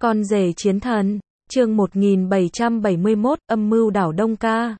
Con rể chiến thần, chương 1771, âm mưu đảo Đông Ca.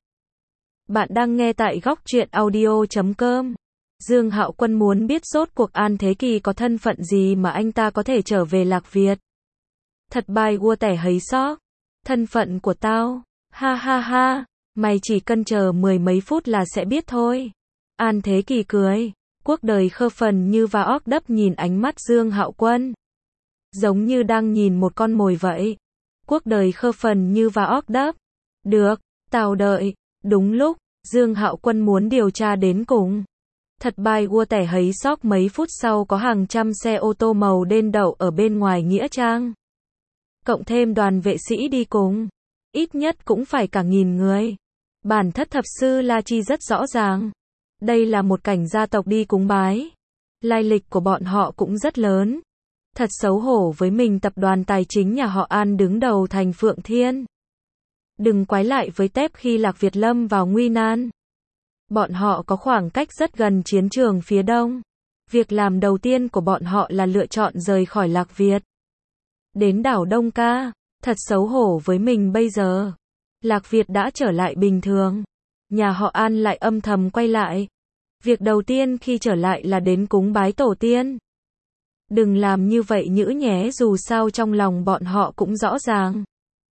Bạn đang nghe tại góc truyện audio.com. Dương Hạo Quân muốn biết rốt cuộc An Thế Kỳ có thân phận gì mà anh ta có thể trở về Lạc Việt. Thật bài vua tẻ hấy xó. Thân phận của tao, ha ha ha, mày chỉ cần chờ mười mấy phút là sẽ biết thôi. An Thế Kỳ cười, cuộc đời khơ phần như và óc đấp nhìn ánh mắt Dương Hạo Quân. Giống như đang nhìn một con mồi vậy. Cuộc đời khơ phần như và óc đấp. Được, tao đợi. Đúng lúc, Dương Hạo Quân muốn điều tra đến cùng. Thật bài vua tẻ hấy sóc mấy phút sau có hàng trăm xe ô tô màu đen đậu ở bên ngoài Nghĩa Trang. Cộng thêm đoàn vệ sĩ đi cùng. Ít nhất cũng phải cả 1000 người. Bản thất thập sư La Chi rất rõ ràng. Đây là một cảnh gia tộc đi cúng bái. Lai lịch của bọn họ cũng rất lớn. Thật xấu hổ với mình tập đoàn tài chính nhà họ An đứng đầu thành Phượng Thiên. Đừng quái lại với Tép khi Lạc Việt lâm vào nguy nan. Bọn họ có khoảng cách rất gần chiến trường phía đông. Việc làm đầu tiên của bọn họ là lựa chọn rời khỏi Lạc Việt. Đến đảo Đông Ca, thật xấu hổ với mình bây giờ. Lạc Việt đã trở lại bình thường. Nhà họ An lại âm thầm quay lại. Việc đầu tiên khi trở lại là đến cúng bái tổ tiên. Đừng làm như vậy nhữ nhé, dù sao trong lòng bọn họ cũng rõ ràng.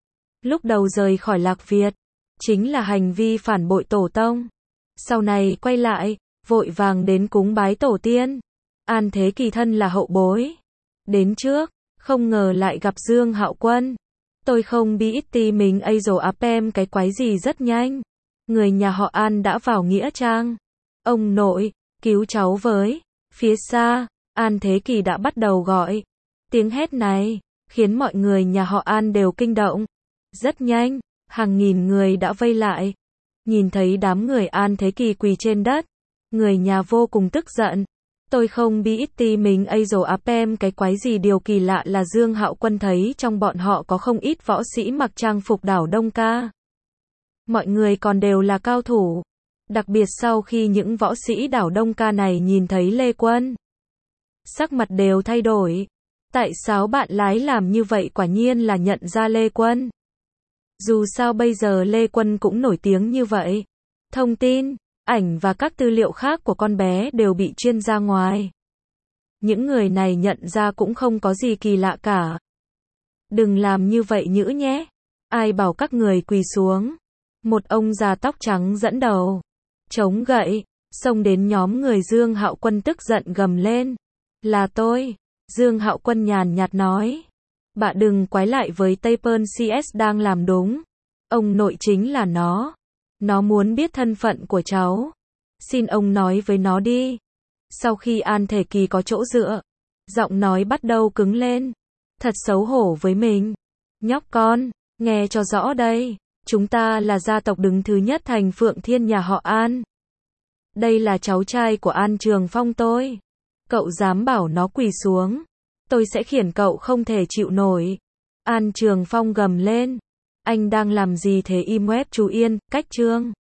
Lúc đầu rời khỏi Lạc Việt, chính là hành vi phản bội tổ tông. Sau này quay lại, vội vàng đến cúng bái tổ tiên. An Thế Kỳ thân là hậu bối. Đến trước, không ngờ lại gặp Dương Hạo Quân. Tôi không biết mình apem cái quái gì rất nhanh. Người nhà họ An đã vào Nghĩa Trang. Ông nội, cứu cháu với. Phía xa, An Thế Kỳ đã bắt đầu gọi. Tiếng hét này, khiến mọi người nhà họ An đều kinh động. Rất nhanh, hàng nghìn người đã vây lại. Nhìn thấy đám người An Thế Kỳ quỳ trên đất. Người nhà vô cùng tức giận. Tôi không biết mình apem cái quái gì, điều kỳ lạ là Dương Hạo Quân thấy trong bọn họ có không ít võ sĩ mặc trang phục đảo Đông Ca. Mọi người còn đều là cao thủ. Đặc biệt sau khi những võ sĩ đảo Đông Ca này nhìn thấy Lê Quân. Sắc mặt đều thay đổi. Tại sao bạn lái làm như vậy, quả nhiên là nhận ra Lê Quân. Dù sao bây giờ Lê Quân cũng nổi tiếng như vậy. Thông tin, ảnh và các tư liệu khác của con bé đều bị chuyên ra ngoài. Những người này nhận ra cũng không có gì kỳ lạ cả. Đừng làm như vậy nhữ nhé. Ai bảo các người quỳ xuống. Một ông già tóc trắng dẫn đầu. Chống gậy, xông đến nhóm người Dương Hạo Quân tức giận gầm lên. Là tôi. Dương Hạo Quân nhàn nhạt nói. Bạn đừng quái lại với Tây Pơn CS đang làm đúng. Ông nội chính là nó. Nó muốn biết thân phận của cháu. Xin ông nói với nó đi. Sau khi An Thế Kỳ có chỗ dựa, giọng nói bắt đầu cứng lên. Thật xấu hổ với mình. Nhóc con, nghe cho rõ đây. Chúng ta là gia tộc đứng thứ nhất thành Phượng Thiên nhà họ An. Đây là cháu trai của An Trường Phong tôi. Cậu dám bảo nó quỳ xuống. Tôi sẽ khiển cậu không thể chịu nổi. An Trường Phong gầm lên. Anh đang làm gì thế? Im web chú Yên, cách chương.